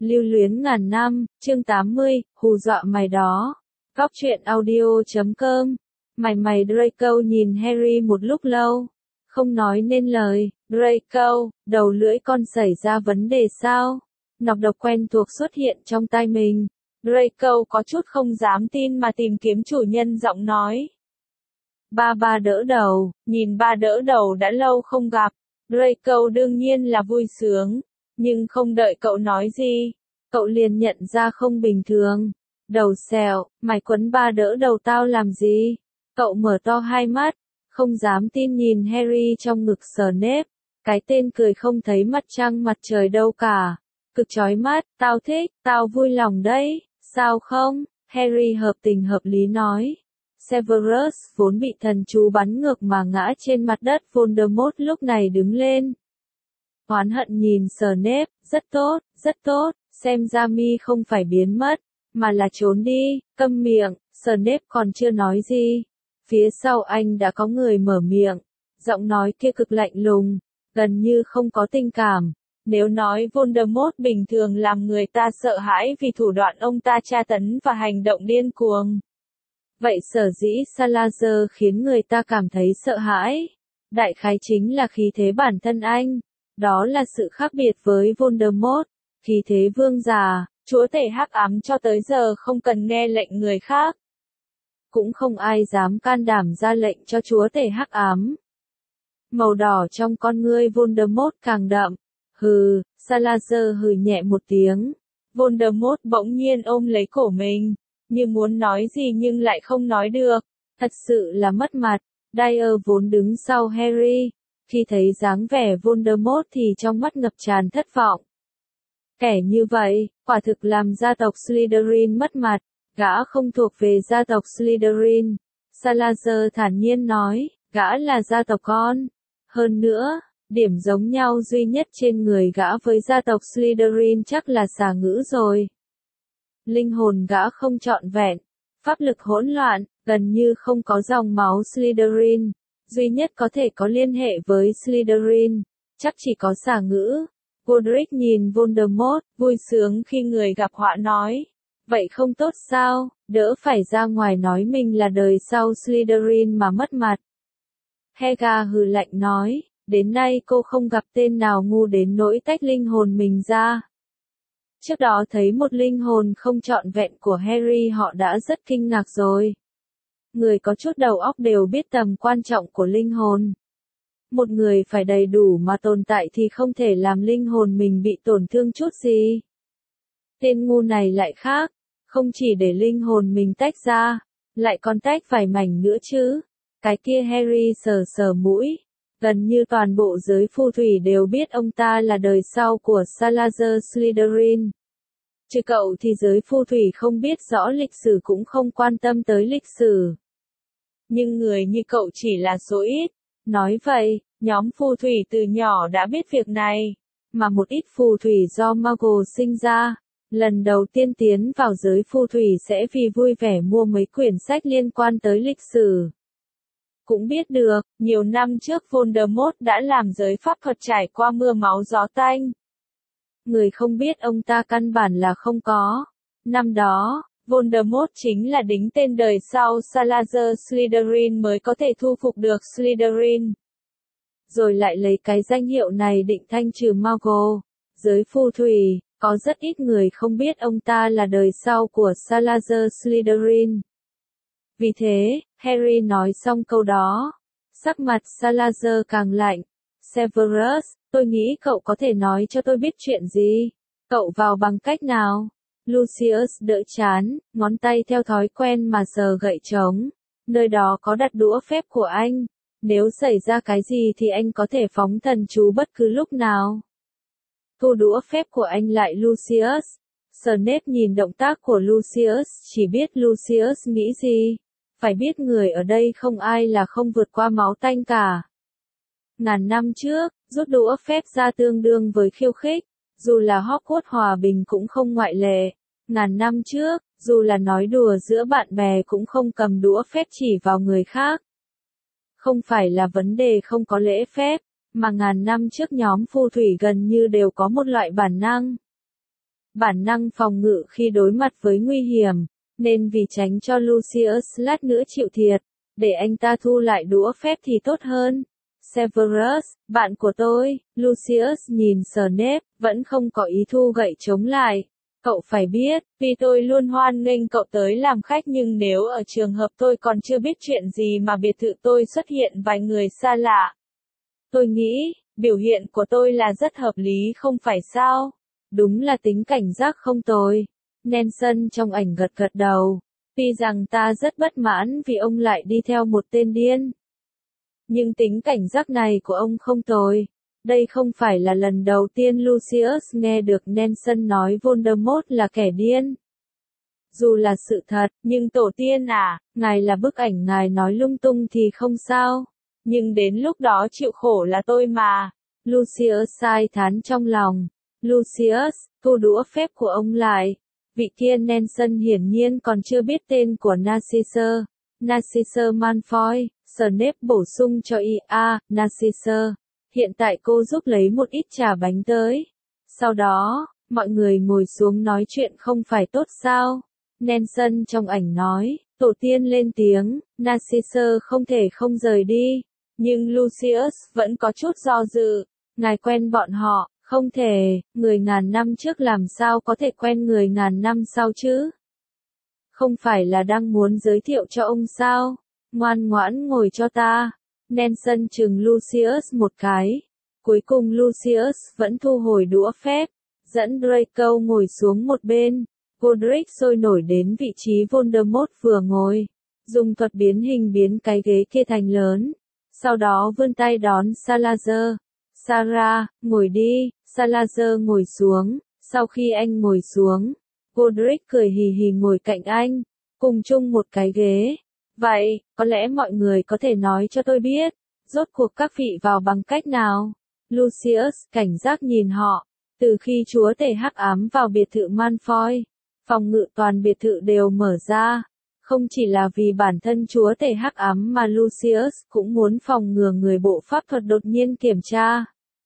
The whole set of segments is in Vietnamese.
Lưu luyến ngàn năm, chương 80, hù dọa mày đó. Góc truyện audio.com. Mày Draco nhìn Harry một lúc lâu, không nói nên lời. Draco, đầu lưỡi con xảy ra vấn đề sao? Nọc độc quen thuộc xuất hiện trong tai mình. Draco có chút không dám tin mà tìm kiếm chủ nhân giọng nói. Ba đỡ đầu, nhìn ba đỡ đầu đã lâu không gặp. Draco đương nhiên là vui sướng, nhưng không đợi cậu nói gì, cậu liền nhận ra không bình thường. Đầu xẹo, mày quấn ba đỡ đầu tao làm gì? Cậu mở to hai mắt, không dám tin nhìn Harry trong ngực Snape. Cái tên cười không thấy mặt trăng mặt trời đâu cả. Cực chói mắt, tao thích, tao vui lòng đấy, sao không? Harry hợp tình hợp lý nói. Severus vốn bị thần chú bắn ngược mà ngã trên mặt đất. Voldemort lúc này đứng lên. Oán hận nhìn Snape, rất tốt, xem ra mi không phải biến mất, mà là trốn đi, câm miệng. Snape còn chưa nói gì. Phía sau anh đã có người mở miệng, giọng nói kia cực lạnh lùng, gần như không có tình cảm. Nếu nói Voldemort bình thường làm người ta sợ hãi vì thủ đoạn ông ta tra tấn và hành động điên cuồng, vậy sở dĩ Salazar khiến người ta cảm thấy sợ hãi, đại khái chính là khí thế bản thân anh. Đó là sự khác biệt với Voldemort, khí thế vương giả, chúa tể hắc ám cho tới giờ không cần nghe lệnh người khác. Cũng không ai dám can đảm ra lệnh cho chúa tể hắc ám. Màu đỏ trong con ngươi Voldemort càng đậm. Hừ, Salazar hừ nhẹ một tiếng. Voldemort bỗng nhiên ôm lấy cổ mình, như muốn nói gì nhưng lại không nói được. Thật sự là mất mặt. Dyer vốn đứng sau Harry, khi thấy dáng vẻ Voldemort thì trong mắt ngập tràn thất vọng. Kẻ như vậy, quả thực làm gia tộc Slytherin mất mặt. Gã không thuộc về gia tộc Slytherin. Salazar thản nhiên nói, gã là gia tộc con. Hơn nữa, điểm giống nhau duy nhất trên người gã với gia tộc Slytherin chắc là xà ngữ rồi. Linh hồn gã không trọn vẹn, pháp lực hỗn loạn, gần như không có dòng máu Slytherin. Duy nhất có thể có liên hệ với Slytherin, chắc chỉ có xà ngữ. Godric nhìn Voldemort, vui sướng khi người gặp họa nói. Vậy không tốt sao, đỡ phải ra ngoài nói mình là đời sau Slytherin mà mất mặt. Helga hừ lạnh nói, đến nay cô không gặp tên nào ngu đến nỗi tách linh hồn mình ra. Trước đó thấy một linh hồn không trọn vẹn của Harry họ đã rất kinh ngạc rồi. Người có chút đầu óc đều biết tầm quan trọng của linh hồn. Một người phải đầy đủ mà tồn tại thì không thể làm linh hồn mình bị tổn thương chút gì. Tên ngu này lại khác, không chỉ để linh hồn mình tách ra, lại còn tách vài mảnh nữa chứ. Cái kia Harry sờ mũi, gần như toàn bộ giới phù thủy đều biết ông ta là đời sau của Salazar Slytherin. Trừ cậu thì giới phù thủy không biết rõ lịch sử cũng không quan tâm tới lịch sử. Nhưng người như cậu chỉ là số ít. Nói vậy, nhóm phù thủy từ nhỏ đã biết việc này, mà một ít phù thủy do Muggle sinh ra, lần đầu tiên tiến vào giới phù thủy sẽ vì vui vẻ mua mấy quyển sách liên quan tới lịch sử. Cũng biết được, nhiều năm trước Voldemort đã làm giới pháp thuật trải qua mưa máu gió tanh. Người không biết ông ta căn bản là không có. Năm đó, Voldemort chính là đính tên đời sau Salazar Slytherin mới có thể thu phục được Slytherin. Rồi lại lấy cái danh hiệu này định thanh trừ Muggle. Giới phù thủy, có rất ít người không biết ông ta là đời sau của Salazar Slytherin. Vì thế, Harry nói xong câu đó, sắc mặt Salazar càng lạnh. Severus, tôi nghĩ cậu có thể nói cho tôi biết chuyện gì. Cậu vào bằng cách nào? Lucius đỡ chán, ngón tay theo thói quen mà sờ gậy trống. Nơi đó có đặt đũa phép của anh. Nếu xảy ra cái gì thì anh có thể phóng thần chú bất cứ lúc nào. Thu đũa phép của anh lại Lucius. Snape nhìn động tác của Lucius, chỉ biết Lucius nghĩ gì. Phải biết người ở đây không ai là không vượt qua máu tanh cả. Ngàn năm trước, rút đũa phép ra tương đương với khiêu khích. Dù là Hogwarts hòa bình cũng không ngoại lệ. Ngàn năm trước, dù là nói đùa giữa bạn bè cũng không cầm đũa phép chỉ vào người khác. Không phải là vấn đề không có lễ phép, mà ngàn năm trước nhóm phù thủy gần như đều có một loại bản năng. bản năng phòng ngự khi đối mặt với nguy hiểm, nên vì tránh cho Lucius lát nữa chịu thiệt, để anh ta thu lại đũa phép thì tốt hơn. Severus, bạn của tôi, Lucius nhìn Snape, vẫn không có ý thu gậy chống lại. Cậu phải biết, vì tôi luôn hoan nghênh cậu tới làm khách nhưng nếu ở trường hợp tôi còn chưa biết chuyện gì mà biệt thự tôi xuất hiện vài người xa lạ. Tôi nghĩ, biểu hiện của tôi là rất hợp lý không phải sao? Đúng là tính cảnh giác không tồi. Nelson trong ảnh gật gật đầu. Tuy rằng ta rất bất mãn vì ông lại đi theo một tên điên. Nhưng tính cảnh giác này của ông không tồi. Đây không phải là lần đầu tiên Lucius nghe được Nelson nói Voldemort là kẻ điên. Dù là sự thật, nhưng tổ tiên à, ngài là bức ảnh ngài nói lung tung thì không sao. Nhưng đến lúc đó chịu khổ là tôi mà. Lucius sai thán trong lòng. Lucius, thu đũa phép của ông lại. Vị kia Nelson hiển nhiên còn chưa biết tên của Narcissus. Narcissus Malfoy, Snape bổ sung cho Narcissus. Hiện tại cô giúp lấy một ít trà bánh tới. Sau đó, mọi người ngồi xuống nói chuyện không phải tốt sao? Nelson trong ảnh nói, tổ tiên lên tiếng, Narcissus không thể không rời đi. Nhưng Lucius vẫn có chút do dự. Ngài quen bọn họ, không thể, người ngàn năm trước làm sao có thể quen người ngàn năm sau chứ? Không phải là đang muốn giới thiệu cho ông sao? Ngoan ngoãn ngồi cho ta. Nelson chừng Lucius một cái. Cuối cùng Lucius vẫn thu hồi đũa phép, dẫn Draco ngồi xuống một bên. Godric sôi nổi đến vị trí Voldemort vừa ngồi, dùng thuật biến hình biến cái ghế kia thành lớn. Sau đó vươn tay đón Salazar. Sarah, ngồi đi. Salazar ngồi xuống. Sau khi anh ngồi xuống, Godric cười hì hì ngồi cạnh anh, cùng chung một cái ghế. Vậy, có lẽ mọi người có thể nói cho tôi biết, rốt cuộc các vị vào bằng cách nào? Lucius cảnh giác nhìn họ. Từ khi chúa tể hắc ám vào biệt thự Malfoy, phòng ngự toàn biệt thự đều mở ra. Không chỉ là vì bản thân chúa tể hắc ám mà Lucius cũng muốn phòng ngừa người bộ pháp thuật đột nhiên kiểm tra.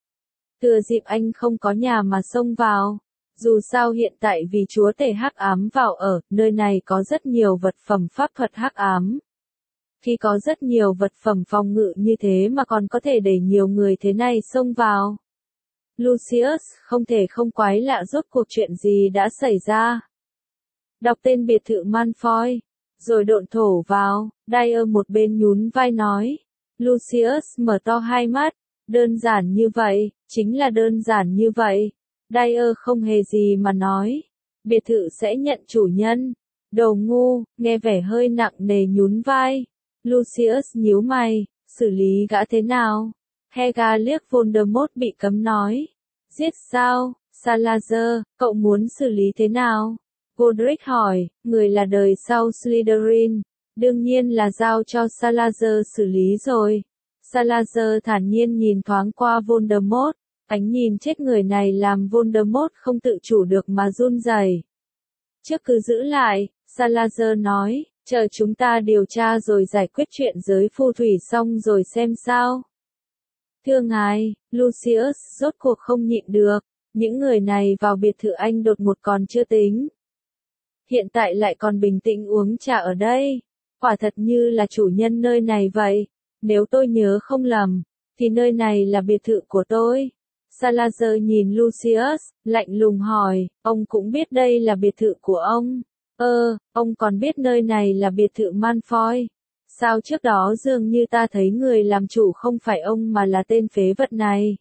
Thừa dịp anh không có nhà mà xông vào. Dù sao hiện tại vì chúa tể hắc ám vào ở, nơi này có rất nhiều vật phẩm pháp thuật hắc ám. Khi có rất nhiều vật phẩm phòng ngự như thế mà còn có thể để nhiều người thế này xông vào. Lucius không thể không quái lạ rốt cuộc chuyện gì đã xảy ra. Đọc tên biệt thự Malfoy, rồi độn thổ vào. Dyer một bên nhún vai nói. Lucius mở to hai mắt. Đơn giản như vậy, chính là đơn giản như vậy. Dyer không hề gì mà nói. Biệt thự sẽ nhận chủ nhân. Đồ ngu, nghe vẻ hơi nặng nề nhún vai. Lucius nhíu mày, xử lý gã thế nào? Helga liếc Voldemort bị cấm nói. Giết sao? Salazar, cậu muốn xử lý thế nào? Godric hỏi, người là đời sau Slytherin, đương nhiên là giao cho Salazar xử lý rồi. Salazar thản nhiên nhìn thoáng qua Voldemort, ánh nhìn chết người này làm Voldemort không tự chủ được mà run rẩy. Trước cứ giữ lại, Salazar nói, chờ chúng ta điều tra rồi giải quyết chuyện giới phù thủy xong rồi xem sao. Thưa ngài, Lucius rốt cuộc không nhịn được, những người này vào biệt thự anh đột ngột còn chưa tính. Hiện tại lại còn bình tĩnh uống trà ở đây, quả thật như là chủ nhân nơi này vậy. Nếu tôi nhớ không lầm, thì nơi này là biệt thự của tôi. Salazar nhìn Lucius, lạnh lùng hỏi, ông cũng biết đây là biệt thự của ông. Ông còn biết nơi này là biệt thự Malfoy. Sao trước đó dường như ta thấy người làm chủ không phải ông mà là tên phế vật này.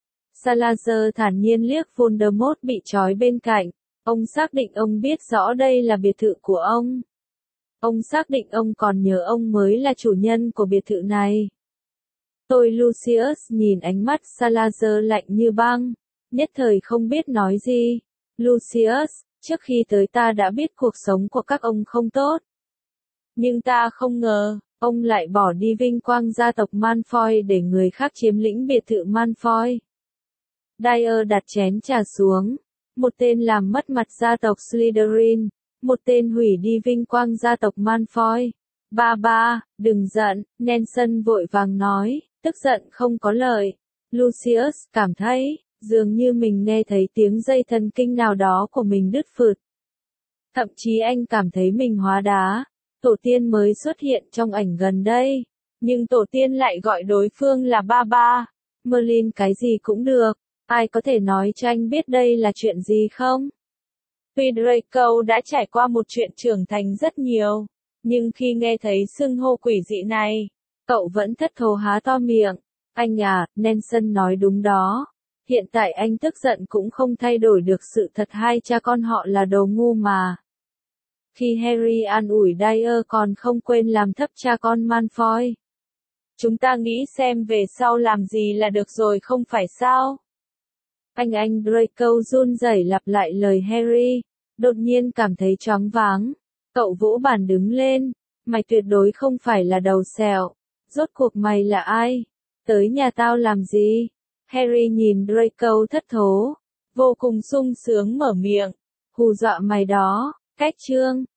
Salazar thản nhiên liếc Voldemort bị trói bên cạnh. Ông xác định ông biết rõ đây là biệt thự của ông. Ông xác định ông còn nhớ ông mới là chủ nhân của biệt thự này. Tôi Lucius nhìn ánh mắt Salazar lạnh như băng, nhất thời không biết nói gì. Lucius, trước khi tới ta đã biết cuộc sống của các ông không tốt. Nhưng ta không ngờ, ông lại bỏ đi vinh quang gia tộc Malfoy để người khác chiếm lĩnh biệt thự Malfoy. Dyer đặt chén trà xuống. Một tên làm mất mặt gia tộc Slytherin, một tên hủy đi vinh quang gia tộc Malfoy. Ba, đừng giận, Nelson vội vàng nói, tức giận không có lợi. Lucius cảm thấy, Dường như mình nghe thấy tiếng dây thần kinh nào đó của mình đứt phượt. Thậm chí anh cảm thấy mình hóa đá. Tổ tiên mới xuất hiện trong ảnh gần đây. Nhưng tổ tiên lại gọi đối phương là ba ba. Merlin cái gì cũng được. Ai có thể nói cho anh biết đây là chuyện gì không? Tuy Draco đã trải qua một chuyện trưởng thành rất nhiều. Nhưng khi nghe thấy xưng hô quỷ dị này, cậu vẫn thất thố há to miệng. Anh à, Nelson nói đúng đó. Hiện tại anh tức giận cũng không thay đổi được sự thật hai cha con họ là đồ ngu mà. Khi Harry an ủi Dyer còn không quên làm thấp cha con Malfoy. Chúng ta nghĩ xem về sau làm gì là được rồi không phải sao? Anh Draco run rẩy lặp lại lời Harry, đột nhiên cảm thấy choáng váng. Cậu vỗ bàn đứng lên, mày tuyệt đối không phải là đầu sẹo. Rốt cuộc mày là ai? Tới nhà tao làm gì? Harry nhìn Draco thất thố, vô cùng sung sướng mở miệng. Hù dọa mày đó, cách chương.